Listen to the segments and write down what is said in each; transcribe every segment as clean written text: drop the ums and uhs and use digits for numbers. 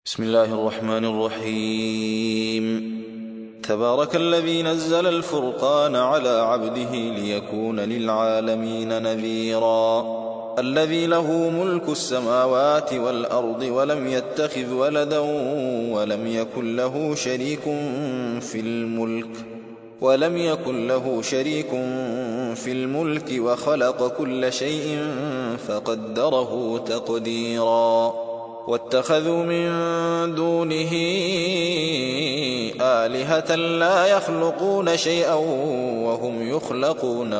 بسم الله الرحمن الرحيم. تبارك الذي نزل الفرقان على عبده ليكون للعالمين نذيرا. الذي له ملك السماوات والأرض ولم يتخذ ولدا ولم يكن له شريك في الملك وخلق كل شيء فقدره تقديرا. واتخذوا من دونه آلهة لا يخلقون شيئا وهم يخلقون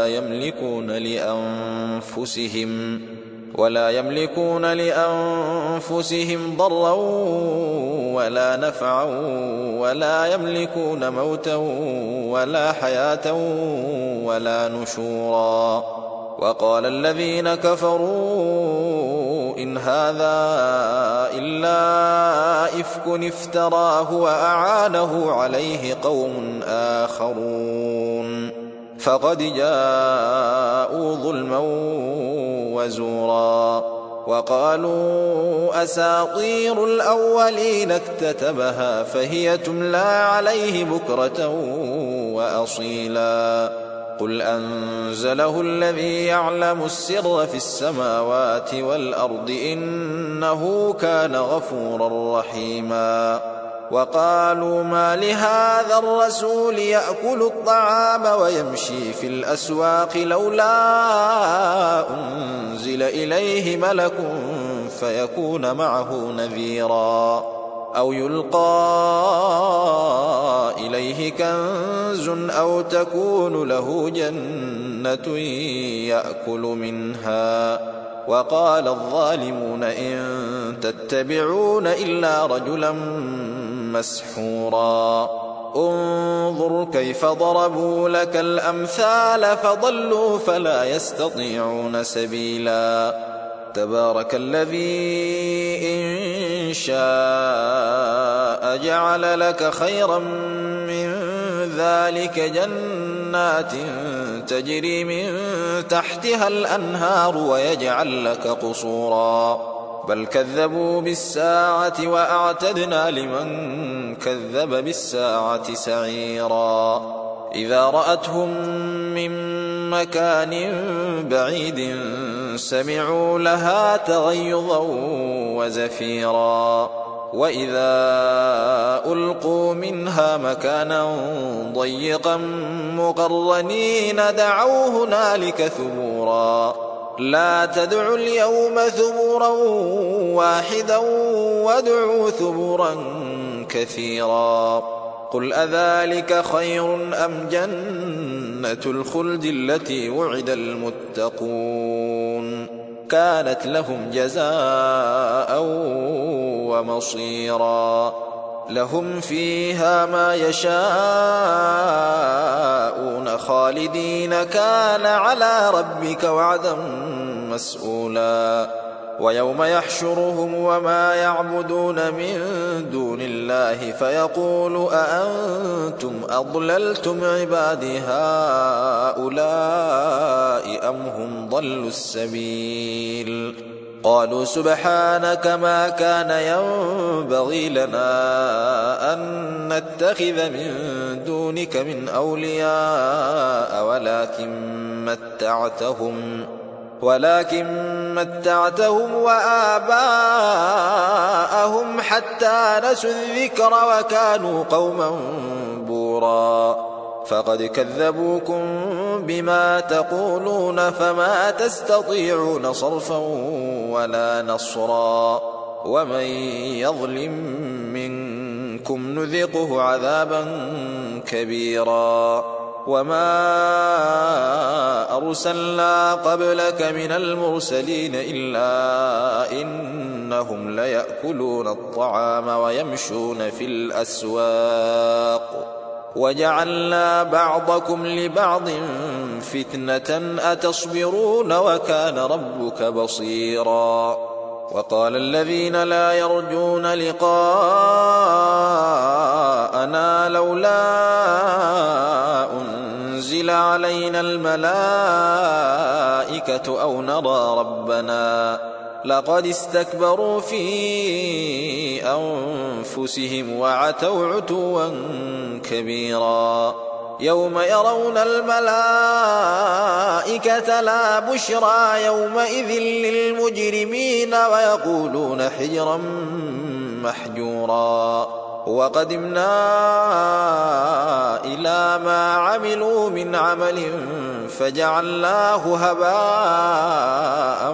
ولا يملكون لأنفسهم ضرا ولا نفعا ولا يملكون موتا ولا حياة ولا نشورا. وقال الذين كفروا إن هذا إلا إفك افتراه وأعانه عليه قوم آخرون فقد جاءوا ظلما وزورا. وقالوا أساطير الأولين اكتتبها فهي تملى عليه بكرة وأصيلا. قل أنزله الذي يعلم السر في السماوات والأرض إنه كان غفورا رحيما. وقالوا ما لهذا الرسول يأكل الطعام ويمشي في الأسواق لولا أنزل إليه ملك فيكون معه نذيرا أو يلقى إليه كنز أو تكون له جنة يأكل منها. وقال الظالمون إن تتبعون إلا رجلا مسحورا. انظر كيف ضربوا لك الأمثال فضلوا فلا يستطيعون سبيلا. تبارك الذي إن شاء جعل لك خيرا من ذلك جنات تجري من تحتها الأنهار ويجعل لك قصورا بل كذبوا بالساعة وأعتدنا لمن كذب بالساعة سعيرا. إذا رأتهم من مكان بعيد سمعوا لها تغيظا وزفيرا. وإذا ألقوا منها مكانا ضيقا مقرنين دعوا هنالك ثبورا. لا تدعوا اليوم ثبورا واحدا وادعوا ثبورا كثيرا. قل أذلك خير أم جنة الخلد التي وعد المتقون كانت لهم جزاء ومصيرا. لهم فيها ما يشاءون خالدين كان على ربك وعدا مسؤولا. ويوم يحشرهم وما يعبدون من دون الله فيقول أأنتم أضللتم عبادي هؤلاء أم هم ضلوا السبيل. قالوا سبحانك ما كان ينبغي لنا أن نتخذ من دونك من أولياء ولكن متعتهم وآباءهم حتى نسوا الذكر وكانوا قوما بورا. فقد كذبوكم بما تقولون فما تستطيعون صرفا ولا نصرا. ومن يظلم منكم نذقه عذابا كبيرا. وما أرسلنا قبلك من المرسلين إلا إنهم ليأكلون الطعام ويمشون في الأسواق وجعلنا بعضكم لبعض فتنة أتصبرون وكان ربك بصيرا. وقال الذين لا يرجون لقاءنا لولا أنزل علينا الملائكة أو نرى ربنا لقد استكبروا في أنفسهم وعتوا عتوا كبيرا يوم يرون الملائكة لا بشرى يومئذ للمجرمين ويقولون حجرا محجورا وقدمنا إلى ما عملوا من عمل فجعلناه هباء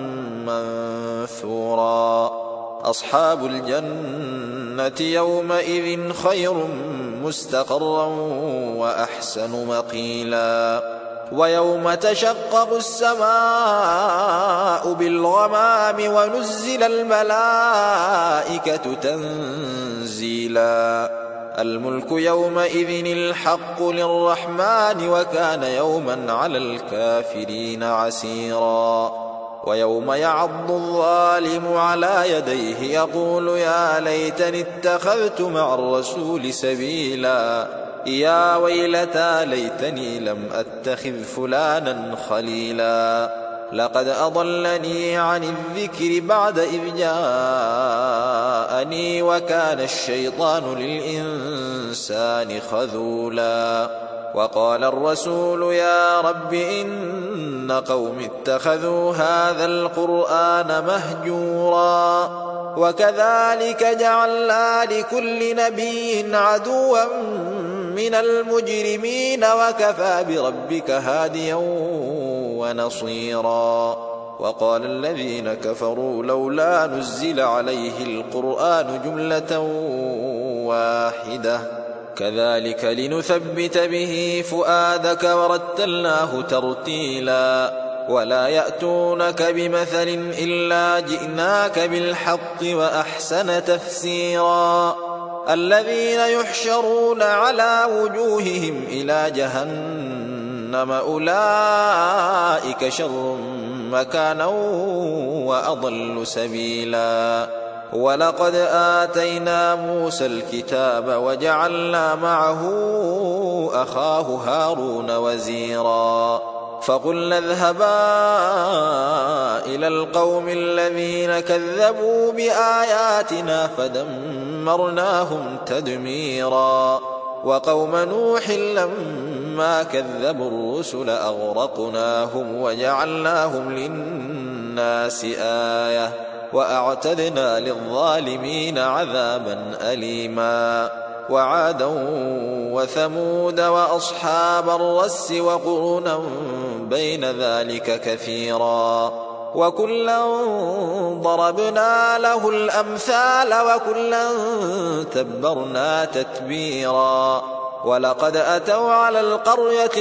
منثورا أصحاب الجنة يومئذ خير مستقرا وأحسن مقيلا ويوم تشقق السماء بالغمام ونزل الملائكة تنزيلا الملك يومئذ الحق للرحمن وكان يوما على الكافرين عسيرا ويوم يعض الظالم على يديه يقول يا ليتني اتخذت مع الرسول سبيلا يا ويلتى ليتني لم أتخذ فلانا خليلا لقد أضلني عن الذكر بعد إذ جاءني وكان الشيطان للإنسان خذولا وقال الرسول يا رب إن قوم اتخذوا هذا القرآن مهجورا وكذلك جعلنا لكل نبي عدوا من المجرمين وكفى بربك هاديا ونصيرا وقال الذين كفروا لولا نزل عليه القرآن جملة واحدة كذلك لنثبت به فؤادك ورتلناه ترتيلا ولا يأتونك بمثل إلا جئناك بالحق وأحسن تفسيرا الذين يحشرون على وجوههم إلى جهنم أولئك شر مكانا وأضل سبيلا ولقد آتينا موسى الكتاب وجعلنا معه أخاه هارون وزيرا فقلنا اذهبا إلى القوم الذين كذبوا بآياتنا فدمرناهم تدميرا وقوم نوح لما كذبوا الرسل أغرقناهم وجعلناهم للناس آية وأعتدنا للظالمين عذابا أليما وعادا وثمود وأصحاب الرس وقرونا بين ذلك كثيرا وكلا ضربنا له الأمثال وكلا تبرنا تتبيرا ولقد أتوا على القرية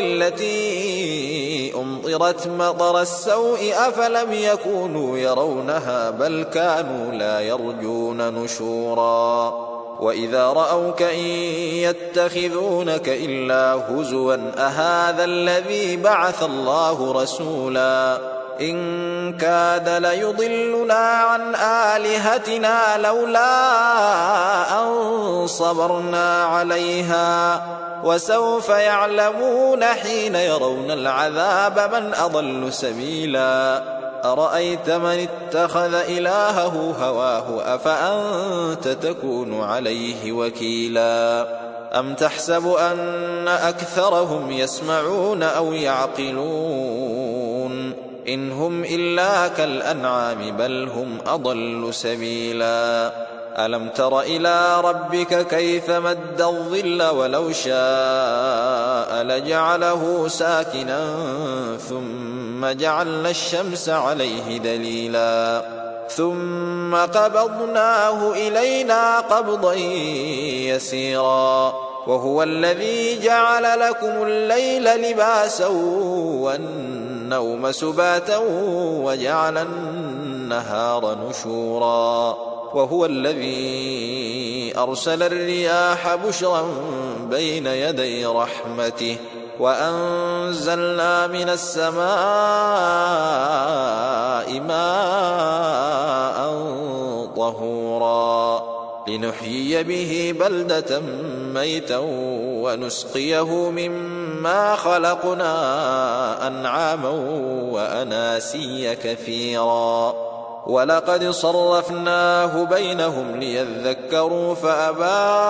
التي أمطرت مطر السوء أفلم يكونوا يرونها بل كانوا لا يرجون نشورا وإذا رأوك إن يتخذونك إلا هزوا أهذا الذي بعث الله رسولا إن كاد ليضلنا عن آلهتنا لولا أن صبرنا عليها وسوف يعلمون حين يرون العذاب من أضل سبيلا أرأيت من اتخذ إلهه هواه أفأنت تكون عليه وكيلا أم تحسب أن أكثرهم يسمعون أو يعقلون إن هم إلا كالأنعام بل هم أضل سبيلا ألم تر إلى ربك كيف مد الظل ولو شاء لجعله ساكنا ثم جعلنا الشمس عليه دليلا ثم قبضناه إلينا قبضا يسيرا وهو الذي جعل لكم الليل لباسا والنوم سباتا وجعل النهار نشورا وهو الذي أرسل الرياح بشرا بين يدي رحمته وأنزلنا من السماء ماء طهورا لنحيي به بلدة ميتا ونسقيه مما خلقنا أنعاما وأناسيا كثيرا ولقد صرفناه بينهم ليذكروا فأبى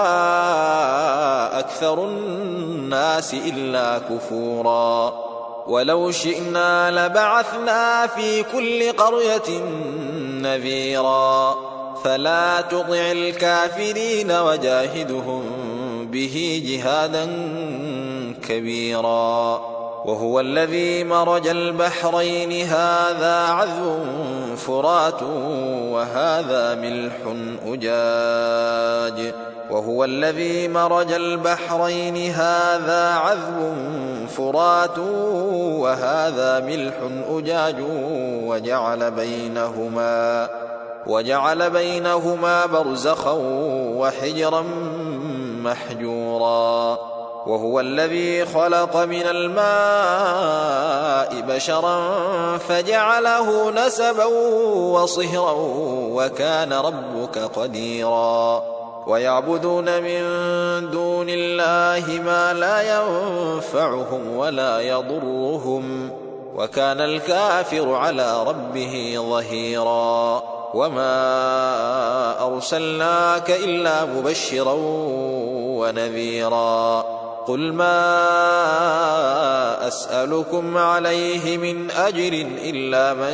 أكثر الناس إلا كفورا ولو شئنا لبعثنا في كل قرية نذيرا فلا تطع الكافرين وجاهدهم به جهادا كبيرا وهو الذي مرج البحرين هذا عذب فرات وهذا ملح أجاج وهو الذي مرج البحرين هذا عذب فرات وهذا ملح أجاج وجعل بينهما برزخا وحجرا محجورا وهو الذي خلق من الماء بشرا فجعله نسبا وصهرا وكان ربك قديرا ويعبدون من دون الله ما لا ينفعهم ولا يضرهم وكان الكافر على ربه ظهيرا وما أرسلناك إلا مبشرا ونذيرا قل ما أسألكم عليه من أجر إلا من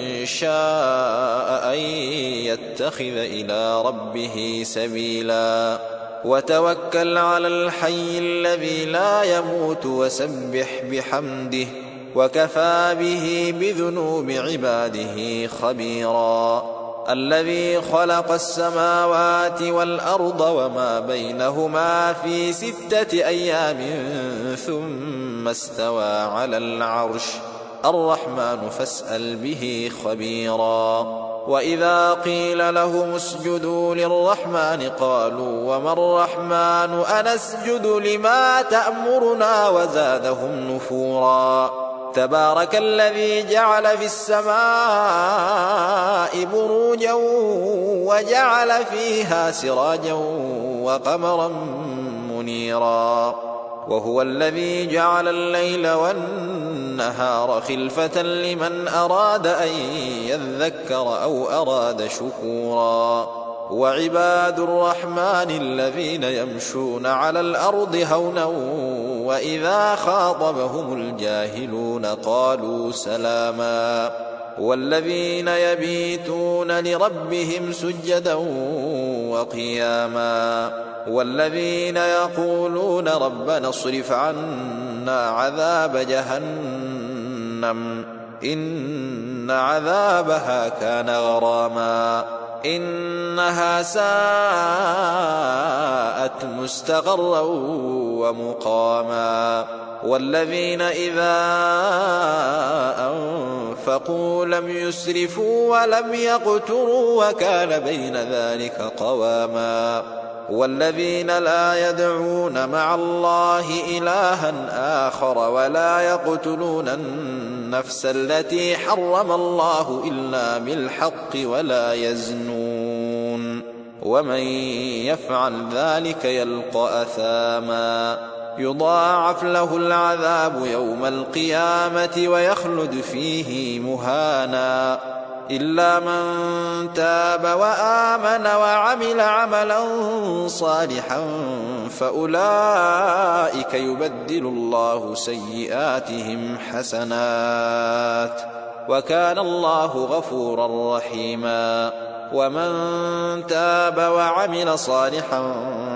شاء أن يتخذ إلى ربه سبيلا وتوكل على الحي الذي لا يموت وسبح بحمده وكفى به بذنوب عباده خبيرا الذي خلق السماوات والأرض وما بينهما في 6 أيام ثم استوى على العرش الرحمن فاسأل به خبيرا وإذا قيل لهم اسجدوا للرحمن قالوا وما الرحمن أنسجد لما تأمرنا وزادهم نفورا تبارك الذي جعل في السماء بروجا وجعل فيها سراجا وقمرا منيرا وهو الذي جعل الليل والنهار خلفة لمن أراد أن يذكر أو أراد شكورا وعباد الرحمن الذين يمشون على الأرض هونا وإذا خاطبهم الجاهلون قالوا سلاما والذين يبيتون لربهم سجدا وقياما والذين يقولون ربنا اصرف عنا عذاب جهنم إن عذابها كان غراما إنها ساءت مستقرا ومقاما والذين إذا أنفقوا لم يسرفوا ولم يقتروا وكان بين ذلك قواما والذين لا يدعون مع الله إلها آخر ولا يقتلون النفس التي حرم الله إلا بالحق ولا يزنون ومن يفعل ذلك يلقى أثاما يضاعف له العذاب يوم القيامة ويخلد فيه مهانا إلا من تاب وآمن وعمل عملا صالحا فأولئك يبدل الله سيئاتهم حسنات وكان الله غفورا رحيما ومن تاب وعمل صالحا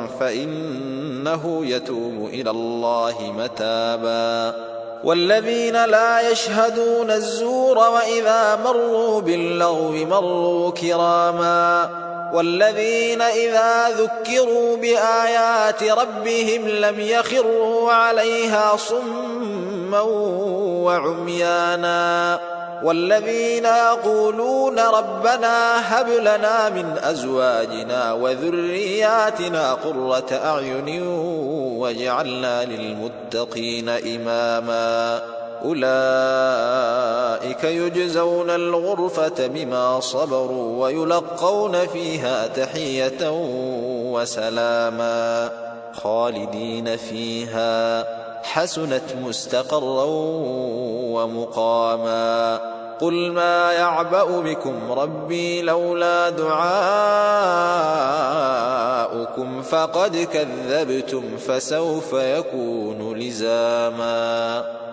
فإنه يتوب إلى الله متابا والذين لا يشهدون الزور وإذا مروا باللغو مروا كراما والذين إذا ذكروا بآيات ربهم لم يخروا عليها صما وعميانا والذين يقولون ربنا هب لنا من أزواجنا وذرياتنا قرة أعين واجعلنا للمتقين إماما أولئك يجزون الغرفة بما صبروا ويلقون فيها تحية وسلاما خالدين فيها حسنت مستقرا ومقاما قل ما يعبأ بكم ربي لولا دعاؤكم فقد كذبتم فسوف يكون لزاما.